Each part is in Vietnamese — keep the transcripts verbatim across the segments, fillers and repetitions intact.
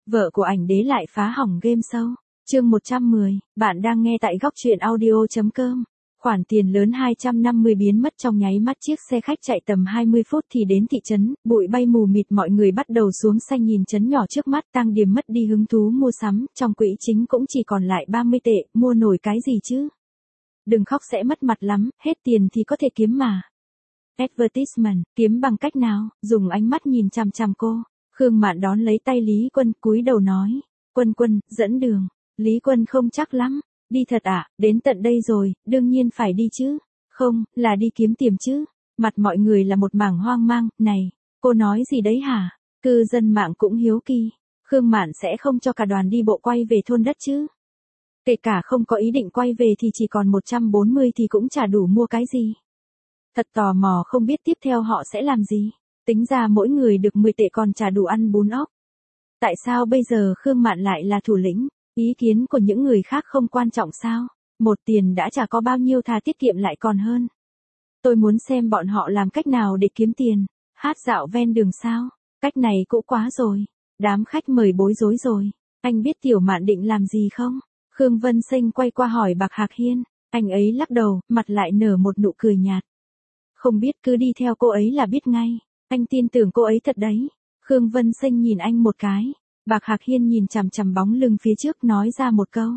Vợ của ảnh đế lại phá hỏng game show. Chương một trăm mười, bạn đang nghe tại góc truyện audio chấm com. Khoản tiền lớn hai trăm năm mươi biến mất trong nháy mắt, chiếc xe khách chạy tầm hai mươi phút thì đến thị trấn, bụi bay mù mịt, mọi người bắt đầu xuống xanh nhìn trấn nhỏ trước mắt. Tang Điềm mất đi hứng thú mua sắm, trong quỹ chính cũng chỉ còn lại ba mươi tệ, mua nổi cái gì chứ? Đừng khóc sẽ mất mặt lắm, hết tiền thì có thể kiếm mà. Advertisement, kiếm bằng cách nào? Dùng ánh mắt nhìn chằm chằm cô. Khương Mạn đón lấy tay Lý Quân, cúi đầu nói, Quân Quân, dẫn đường. Lý Quân không chắc lắm. Đi thật ạ, à, đến tận đây rồi, đương nhiên phải đi chứ. Không, là đi kiếm tiền chứ. Mặt mọi người là một mảng hoang mang. Này, cô nói gì đấy hả? Cư dân mạng cũng hiếu kỳ. Khương Mạn sẽ không cho cả đoàn đi bộ quay về thôn đất chứ? Kể cả không có ý định quay về thì chỉ còn một trăm bốn mươi thì cũng chả đủ mua cái gì. Thật tò mò không biết tiếp theo họ sẽ làm gì. Tính ra mỗi người được mười tệ còn chả đủ ăn bún ốc. Tại sao bây giờ Khương Mạn lại là thủ lĩnh? Ý kiến của những người khác không quan trọng sao? Một tiền đã chả có bao nhiêu, thà tiết kiệm lại còn hơn. Tôi muốn xem bọn họ làm cách nào để kiếm tiền. Hát dạo ven đường sao? Cách này cũ quá rồi. Đám khách mời bối rối rồi. Anh biết Tiểu Mạn định làm gì không? Khương Vân Sinh quay qua hỏi Bạc Hạc Hiên. Anh ấy lắc đầu, mặt lại nở một nụ cười nhạt. Không biết, cứ đi theo cô ấy là biết ngay. Anh tin tưởng cô ấy thật đấy. Khương Vân Sinh nhìn anh một cái. Bạc Hạc Hiên nhìn chằm chằm bóng lưng phía trước, nói ra một câu.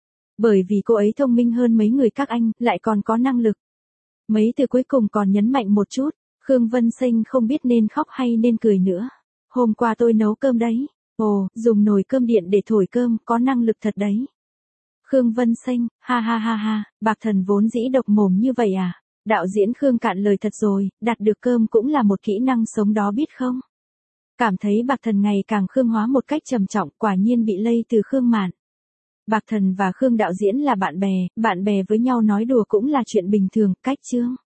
Bởi vì cô ấy thông minh hơn mấy người các anh, lại còn có năng lực. Mấy từ cuối cùng còn nhấn mạnh một chút. Khương Vân Sinh không biết nên khóc hay nên cười nữa. Hôm qua tôi nấu cơm đấy. Ồ, dùng nồi cơm điện để thổi cơm, có năng lực thật đấy. Khương Vân Sinh, ha ha ha ha, Bạc Thần vốn dĩ độc mồm như vậy à? Đạo diễn Khương cạn lời thật rồi, đặt được cơm cũng là một kỹ năng sống đó biết không? Cảm thấy Bạc Thần ngày càng Khương hóa một cách trầm trọng, quả nhiên bị lây từ Khương Mạn. Bạc Thần và Khương đạo diễn là bạn bè, bạn bè với nhau nói đùa cũng là chuyện bình thường, cách chương.